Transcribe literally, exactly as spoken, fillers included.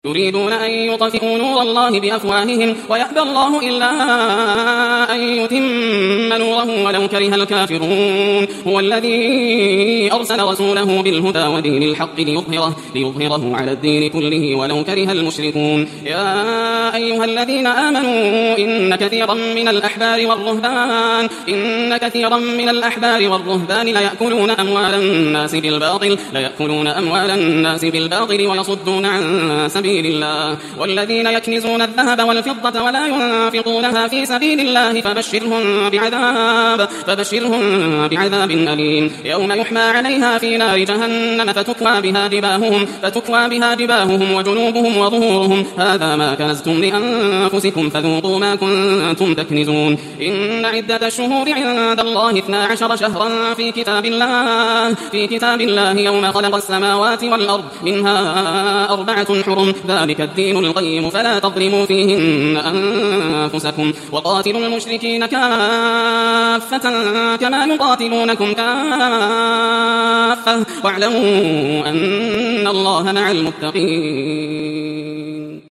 يريدون أن يطفئوا نور الله بأفواههم ويأبى الله إلا أن يتم نوره ولو كره الكافرون. هو الذي أرسل رسوله بالهدى ودين الحق ليظهره, ليظهره على الدين كله ولو كره المشركون. يا أيها الذين آمنوا إن كثيرا من الأحبار والرهبان إن كثيرا من الأحبار والرهبان ليأكلون أموال الناس بالباطل ليأكلون أموال الناس بالباطل ويصدون عن سبيل الله. والذين يكنزون الذهب والفضة ولا ينفقونها في سبيل الله فبشرهم بعذاب فبشرهم بعذاب أليم يوم يحمى عليها في نار جهنم فتكوى بها جباههم فتكوى بها جباههم وجنوبهم وظهورهم هذا ما كنزتم لأنفسكم فذوقوا ما كنتم تكنزون. إن عدة الشهور عند الله اثنا عشر شهرا في كتاب الله في كتاب الله يوم خلق السماوات والأرض منها أربعة حرم ذلك الدين القيم فلا تظلموا فيهن أنفسكم وقاتلوا المشركين كافة كما يقاتلونكم كافة واعلموا أن الله مع المتقين.